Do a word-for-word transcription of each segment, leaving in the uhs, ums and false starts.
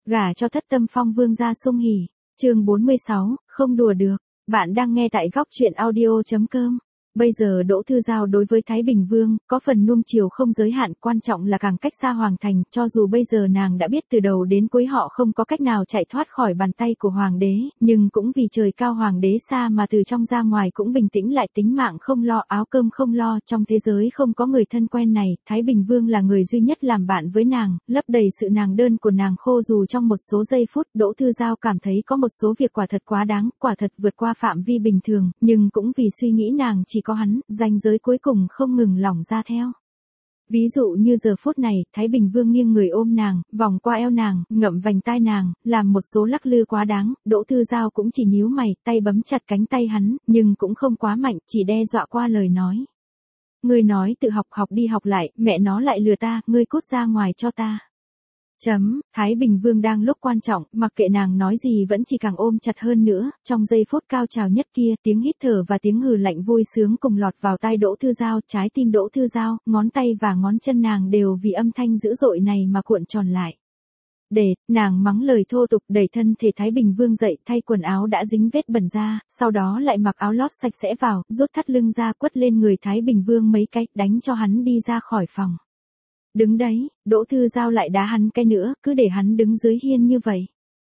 Gả cho thất tâm phong vương gia sung hỉ. Chương bốn mươi sáu, không đùa được. Bạn đang nghe tại góc truyện audio chấm com. Bây giờ Đỗ Thư Giao đối với Thái Bình Vương, có phần nuông chiều không giới hạn, quan trọng là càng cách xa Hoàng thành, cho dù bây giờ nàng đã biết từ đầu đến cuối họ không có cách nào chạy thoát khỏi bàn tay của Hoàng đế, nhưng cũng vì trời cao Hoàng đế xa mà từ trong ra ngoài cũng bình tĩnh lại, tính mạng không lo, áo cơm không lo, trong thế giới không có người thân quen này, Thái Bình Vương là người duy nhất làm bạn với nàng, lấp đầy sự nàng đơn của nàng khô dù trong một số giây phút, Đỗ Thư Giao cảm thấy có một số việc quả thật quá đáng, quả thật vượt qua phạm vi bình thường, nhưng cũng vì suy nghĩ nàng chỉ có hắn, ranh giới cuối cùng không ngừng lỏng ra theo. Ví dụ như giờ phút này, Thái Bình Vương nghiêng người ôm nàng, vòng qua eo nàng, ngậm vành tai nàng, làm một số lắc lư quá đáng, Đỗ Thư Giao cũng chỉ nhíu mày, tay bấm chặt cánh tay hắn, nhưng cũng không quá mạnh, chỉ đe dọa qua lời nói. Ngươi nói tự học học đi học lại, mẹ nó lại lừa ta, ngươi cút ra ngoài cho ta. Chấm, Thái Bình Vương đang lúc quan trọng, mặc kệ nàng nói gì vẫn chỉ càng ôm chặt hơn nữa, trong giây phút cao trào nhất kia, tiếng hít thở và tiếng hừ lạnh vui sướng cùng lọt vào tai Đỗ Thư Giao, trái tim Đỗ Thư Giao, ngón tay và ngón chân nàng đều vì âm thanh dữ dội này mà cuộn tròn lại. Để, nàng mắng lời thô tục, đẩy thân thể Thái Bình Vương dậy, thay quần áo đã dính vết bẩn ra, sau đó lại mặc áo lót sạch sẽ vào, rút thắt lưng ra quất lên người Thái Bình Vương mấy cái, đánh cho hắn đi ra khỏi phòng. Đứng đấy, Đỗ Thư Giao lại đá hắn cái nữa, cứ để hắn đứng dưới hiên như vậy.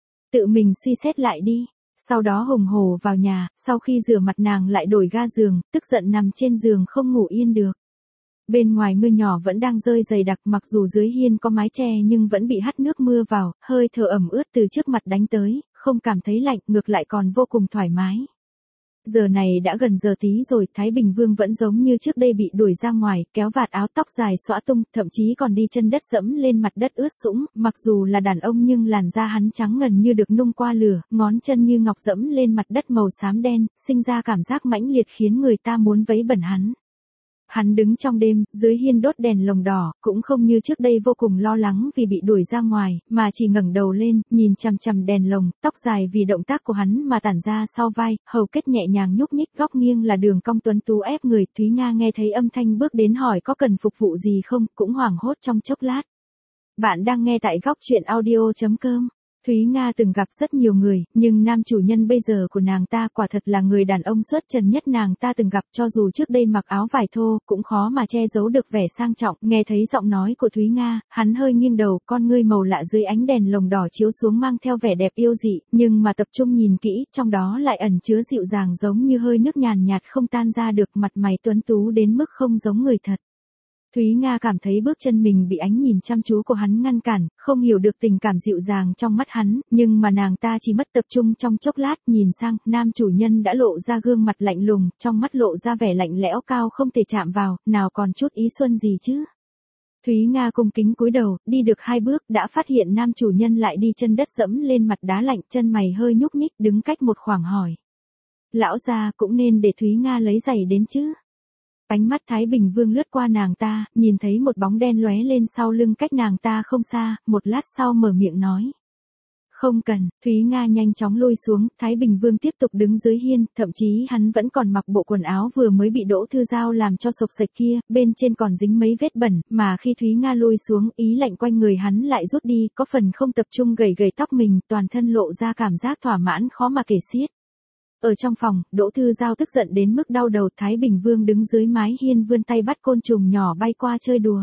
Tự mình suy xét lại đi. Sau đó hùng hổ vào nhà, sau khi rửa mặt nàng lại đổi ga giường, tức giận nằm trên giường không ngủ yên được. Bên ngoài mưa nhỏ vẫn đang rơi dày đặc, mặc dù dưới hiên có mái che nhưng vẫn bị hắt nước mưa vào, hơi thở ẩm ướt từ trước mặt đánh tới, không cảm thấy lạnh, ngược lại còn vô cùng thoải mái. Giờ này đã gần giờ tí rồi, Thái Bình Vương vẫn giống như trước đây bị đuổi ra ngoài, kéo vạt áo tóc dài xõa tung, thậm chí còn đi chân đất dẫm lên mặt đất ướt sũng, mặc dù là đàn ông nhưng làn da hắn trắng ngần như được nung qua lửa, ngón chân như ngọc dẫm lên mặt đất màu xám đen, sinh ra cảm giác mãnh liệt khiến người ta muốn vấy bẩn hắn. Hắn đứng trong đêm, dưới hiên đốt đèn lồng đỏ, cũng không như trước đây vô cùng lo lắng vì bị đuổi ra ngoài, mà chỉ ngẩng đầu lên, nhìn chằm chằm đèn lồng, tóc dài vì động tác của hắn mà tản ra sau vai, hầu kết nhẹ nhàng nhúc nhích, góc nghiêng là đường cong tuấn tú ép người. Thúy Nga nghe thấy âm thanh bước đến hỏi có cần phục vụ gì không, cũng hoảng hốt trong chốc lát. Bạn đang nghe tại góc truyện audio chấm com. Thúy Nga từng gặp rất nhiều người, nhưng nam chủ nhân bây giờ của nàng ta quả thật là người đàn ông xuất trần nhất nàng ta từng gặp, cho dù trước đây mặc áo vải thô, cũng khó mà che giấu được vẻ sang trọng. Nghe thấy giọng nói của Thúy Nga, hắn hơi nghiêng đầu, con ngươi màu lạ dưới ánh đèn lồng đỏ chiếu xuống mang theo vẻ đẹp yêu dị, nhưng mà tập trung nhìn kỹ, trong đó lại ẩn chứa dịu dàng giống như hơi nước nhàn nhạt không tan ra được, mặt mày tuấn tú đến mức không giống người thật. Thúy Nga cảm thấy bước chân mình bị ánh nhìn chăm chú của hắn ngăn cản, không hiểu được tình cảm dịu dàng trong mắt hắn, nhưng mà nàng ta chỉ mất tập trung trong chốc lát, nhìn sang, nam chủ nhân đã lộ ra gương mặt lạnh lùng, trong mắt lộ ra vẻ lạnh lẽo cao không thể chạm vào, nào còn chút ý xuân gì chứ. Thúy Nga cung kính cúi đầu, đi được hai bước, đã phát hiện nam chủ nhân lại đi chân đất dẫm lên mặt đá lạnh, chân mày hơi nhúc nhích, đứng cách một khoảng hỏi. Lão gia cũng nên để Thúy Nga lấy giày đến chứ. Ánh mắt Thái Bình Vương lướt qua nàng ta, nhìn thấy một bóng đen lóe lên sau lưng cách nàng ta không xa, một lát sau mở miệng nói. Không cần, Thúy Nga nhanh chóng lui xuống, Thái Bình Vương tiếp tục đứng dưới hiên, thậm chí hắn vẫn còn mặc bộ quần áo vừa mới bị Đỗ Thư Giao làm cho sộc sạch kia, bên trên còn dính mấy vết bẩn, mà khi Thúy Nga lui xuống, ý lạnh quanh người hắn lại rút đi, có phần không tập trung gầy gầy tóc mình, toàn thân lộ ra cảm giác thỏa mãn khó mà kể xiết. Ở trong phòng, Đỗ Thư Giao tức giận đến mức đau đầu, Thái Bình Vương đứng dưới mái hiên vươn tay bắt côn trùng nhỏ bay qua chơi đùa.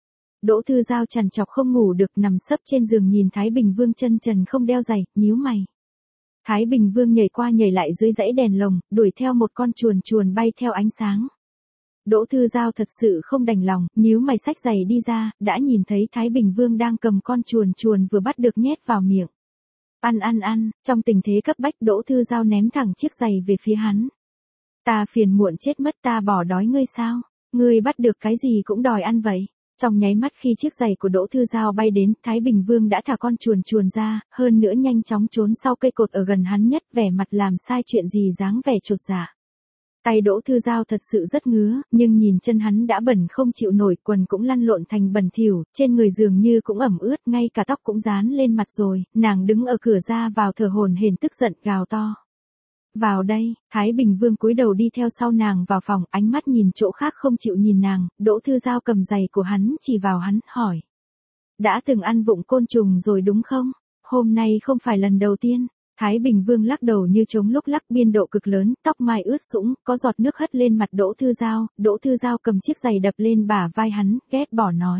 Đỗ Thư Giao trằn trọc không ngủ được, nằm sấp trên giường nhìn Thái Bình Vương chân trần không đeo giày, nhíu mày. Thái Bình Vương nhảy qua nhảy lại dưới dãy đèn lồng, đuổi theo một con chuồn chuồn bay theo ánh sáng. Đỗ Thư Giao thật sự không đành lòng, nhíu mày xách giày đi ra, đã nhìn thấy Thái Bình Vương đang cầm con chuồn chuồn vừa bắt được nhét vào miệng. Ăn ăn ăn, trong tình thế cấp bách Đỗ Thư Giao ném thẳng chiếc giày về phía hắn. Ta phiền muộn chết mất, ta bỏ đói ngươi sao? Ngươi bắt được cái gì cũng đòi ăn vậy? Trong nháy mắt khi chiếc giày của Đỗ Thư Giao bay đến, Thái Bình Vương đã thả con chuồn chuồn ra, hơn nữa nhanh chóng trốn sau cây cột ở gần hắn nhất, vẻ mặt làm sai chuyện gì dáng vẻ chột dạ. Tay Đỗ Thư Giao thật sự rất ngứa, nhưng nhìn chân hắn đã bẩn không chịu nổi, quần cũng lăn lộn thành bẩn thỉu, trên người dường như cũng ẩm ướt, ngay cả tóc cũng dán lên mặt rồi, nàng đứng ở cửa ra vào thở hổn hển tức giận gào to. Vào đây, Thái Bình Vương cúi đầu đi theo sau nàng vào phòng, ánh mắt nhìn chỗ khác không chịu nhìn nàng, Đỗ Thư Giao cầm giày của hắn chỉ vào hắn, hỏi. Đã từng ăn vụng côn trùng rồi đúng không? hôm nay không phải lần đầu tiên. Thái Bình Vương lắc đầu như trống lúc lắc biên độ cực lớn, tóc mai ướt sũng, có giọt nước hất lên mặt Đỗ Thư Giao, Đỗ Thư Giao cầm chiếc giày đập lên bả vai hắn, ghét bỏ nói.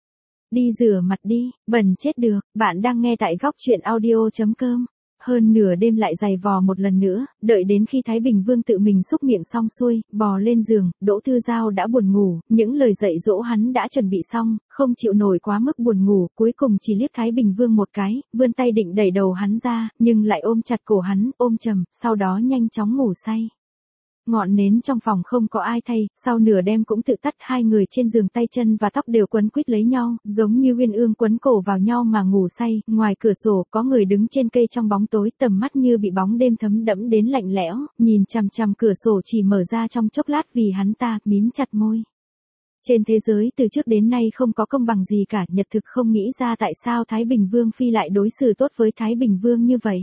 Đi rửa mặt đi, bẩn chết được, bạn đang nghe tại góc truyện audio chấm com. Hơn nửa đêm lại giày vò một lần nữa, đợi đến khi Thái Bình Vương tự mình xúc miệng xong xuôi, bò lên giường, Đỗ Thư Giao đã buồn ngủ, những lời dạy dỗ hắn đã chuẩn bị xong, không chịu nổi quá mức buồn ngủ, cuối cùng chỉ liếc Thái Bình Vương một cái, vươn tay định đẩy đầu hắn ra, nhưng lại ôm chặt cổ hắn, ôm chầm, sau đó nhanh chóng ngủ say. Ngọn nến trong phòng không có ai thay, sau nửa đêm cũng tự tắt, hai người trên giường tay chân và tóc đều quấn quýt lấy nhau, giống như uyên ương quấn cổ vào nhau mà ngủ say, ngoài cửa sổ có người đứng trên cây trong bóng tối, tầm mắt như bị bóng đêm thấm đẫm đến lạnh lẽo, nhìn chằm chằm cửa sổ chỉ mở ra trong chốc lát vì hắn ta, mím chặt môi. Trên thế giới từ trước đến nay không có công bằng gì cả, Nhật Thực không nghĩ ra tại sao Thái Bình Vương Phi lại đối xử tốt với Thái Bình Vương như vậy.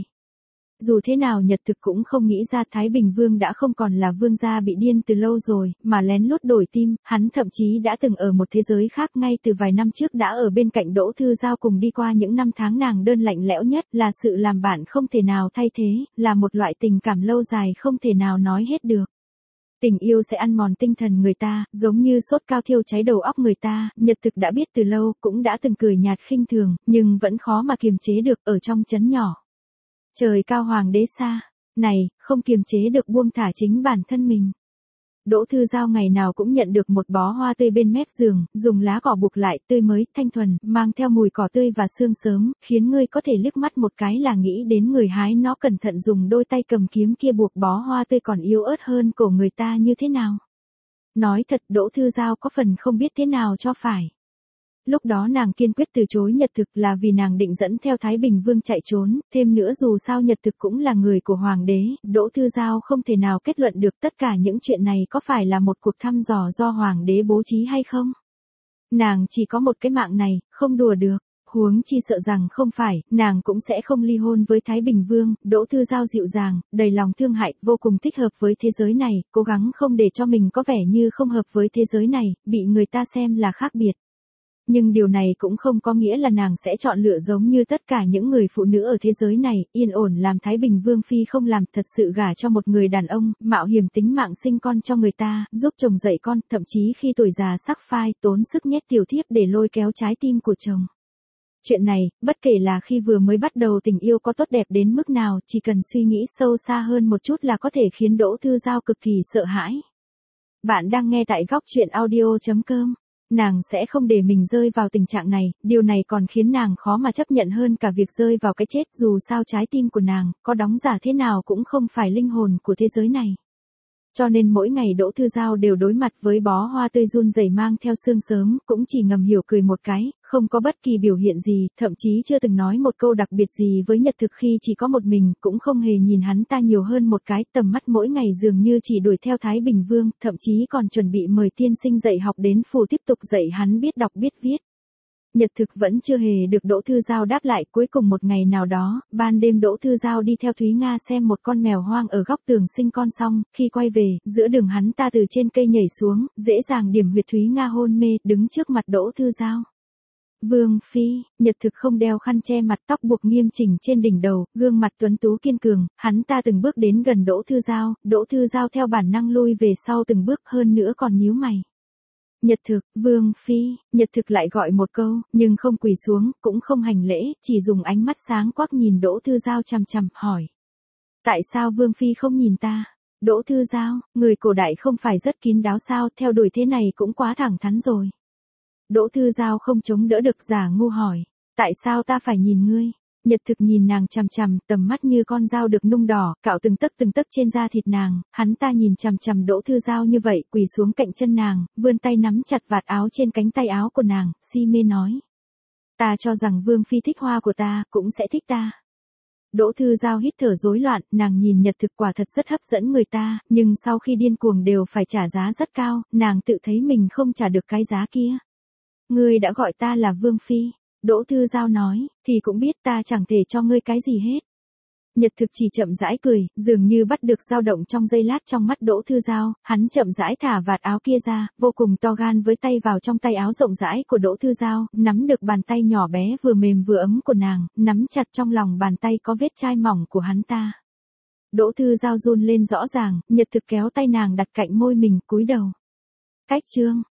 Dù thế nào Nhật Thực cũng không nghĩ ra Thái Bình Vương đã không còn là vương gia bị điên từ lâu rồi, mà lén lút đổi tim, hắn thậm chí đã từng ở một thế giới khác ngay từ vài năm trước đã ở bên cạnh Đỗ Thư Giao cùng đi qua những năm tháng nàng đơn lạnh lẽo nhất, là sự làm bạn không thể nào thay thế, là một loại tình cảm lâu dài không thể nào nói hết được. Tình yêu sẽ ăn mòn tinh thần người ta, giống như sốt cao thiêu cháy đầu óc người ta, Nhật Thực đã biết từ lâu, cũng đã từng cười nhạt khinh thường, nhưng vẫn khó mà kiềm chế được ở trong trấn nhỏ. Trời cao hoàng đế xa, này, không kiềm chế được buông thả chính bản thân mình. Đỗ Thư Giao ngày nào cũng nhận được một bó hoa tươi bên mép giường, dùng lá cỏ buộc lại, tươi mới, thanh thuần, mang theo mùi cỏ tươi và sương sớm, khiến ngươi có thể liếc mắt một cái là nghĩ đến người hái nó cẩn thận dùng đôi tay cầm kiếm kia buộc bó hoa tươi còn yếu ớt hơn cổ người ta như thế nào. Nói thật, Đỗ Thư Giao có phần không biết thế nào cho phải. Lúc đó nàng kiên quyết từ chối Nhật Thực là vì nàng định dẫn theo Thái Bình Vương chạy trốn, thêm nữa dù sao Nhật Thực cũng là người của Hoàng đế, Đỗ Thư Giao không thể nào kết luận được tất cả những chuyện này có phải là một cuộc thăm dò do Hoàng đế bố trí hay không. Nàng chỉ có một cái mạng này, không đùa được, huống chi sợ rằng không phải, nàng cũng sẽ không ly hôn với Thái Bình Vương. Đỗ Thư Giao dịu dàng, đầy lòng thương hại, vô cùng thích hợp với thế giới này, cố gắng không để cho mình có vẻ như không hợp với thế giới này, bị người ta xem là khác biệt. Nhưng điều này cũng không có nghĩa là nàng sẽ chọn lựa giống như tất cả những người phụ nữ ở thế giới này, yên ổn làm Thái Bình Vương Phi không làm, thật sự gả cho một người đàn ông, mạo hiểm tính mạng sinh con cho người ta, giúp chồng dạy con, thậm chí khi tuổi già sắc phai, tốn sức nhét tiểu thiếp để lôi kéo trái tim của chồng. Chuyện này, bất kể là khi vừa mới bắt đầu tình yêu có tốt đẹp đến mức nào, chỉ cần suy nghĩ sâu xa hơn một chút là có thể khiến Đỗ Thư Giao cực kỳ sợ hãi. Bạn đang nghe tại góc truyện audio chấm com. Nàng sẽ không để mình rơi vào tình trạng này, điều này còn khiến nàng khó mà chấp nhận hơn cả việc rơi vào cái chết, dù sao trái tim của nàng, có đóng giả thế nào cũng không phải linh hồn của thế giới này. Cho nên mỗi ngày Đỗ Thư Giao đều đối mặt với bó hoa tươi run rẩy mang theo sương sớm, cũng chỉ ngầm hiểu cười một cái, không có bất kỳ biểu hiện gì, thậm chí chưa từng nói một câu đặc biệt gì với Nhật Thực khi chỉ có một mình, cũng không hề nhìn hắn ta nhiều hơn một cái, tầm mắt mỗi ngày dường như chỉ đuổi theo Thái Bình Vương, thậm chí còn chuẩn bị mời tiên sinh dạy học đến phủ tiếp tục dạy hắn biết đọc biết viết. Nhật Thực vẫn chưa hề được Đỗ Thư Giao đáp lại, cuối cùng một ngày nào đó, ban đêm Đỗ Thư Giao đi theo Thúy Nga xem một con mèo hoang ở góc tường sinh con xong, khi quay về, giữa đường hắn ta từ trên cây nhảy xuống, dễ dàng điểm huyệt Thúy Nga hôn mê, đứng trước mặt Đỗ Thư Giao. Vương Phi, Nhật Thực không đeo khăn che mặt, tóc buộc nghiêm chỉnh trên đỉnh đầu, gương mặt tuấn tú kiên cường, hắn ta từng bước đến gần Đỗ Thư Giao, Đỗ Thư Giao theo bản năng lui về sau từng bước, hơn nữa còn nhíu mày. Nhật Thực, Vương Phi, Nhật Thực lại gọi một câu, nhưng không quỳ xuống, cũng không hành lễ, chỉ dùng ánh mắt sáng quắc nhìn Đỗ Thư Giao chằm chằm, hỏi. Tại sao Vương Phi không nhìn ta? Đỗ Thư Giao, người cổ đại không phải rất kín đáo sao, theo đuổi thế này cũng quá thẳng thắn rồi. Đỗ Thư Giao không chống đỡ được, giả ngu hỏi. Tại sao ta phải nhìn ngươi? Nhật Thực nhìn nàng chằm chằm, tầm mắt như con dao được nung đỏ, cạo từng tấc từng tấc trên da thịt nàng, hắn ta nhìn chằm chằm Đỗ Thư Giao như vậy, quỳ xuống cạnh chân nàng, vươn tay nắm chặt vạt áo trên cánh tay áo của nàng, si mê nói. Ta cho rằng Vương Phi thích hoa của ta, cũng sẽ thích ta. Đỗ Thư Giao hít thở rối loạn, nàng nhìn Nhật Thực quả thật rất hấp dẫn người ta, nhưng sau khi điên cuồng đều phải trả giá rất cao, nàng tự thấy mình không trả được cái giá kia. Ngươi đã gọi ta là Vương Phi. Đỗ Thư Giao nói, thì cũng biết ta chẳng thể cho ngươi cái gì hết. Nhật thực chỉ chậm rãi cười, dường như bắt được dao động trong giây lát trong mắt Đỗ Thư Giao, hắn chậm rãi thả vạt áo kia ra, vô cùng to gan với tay vào trong tay áo rộng rãi của Đỗ Thư Giao, nắm được bàn tay nhỏ bé vừa mềm vừa ấm của nàng, nắm chặt trong lòng bàn tay có vết chai mỏng của hắn ta. Đỗ Thư Giao run lên rõ ràng, Nhật thực kéo tay nàng đặt cạnh môi mình, cúi đầu. Cách chương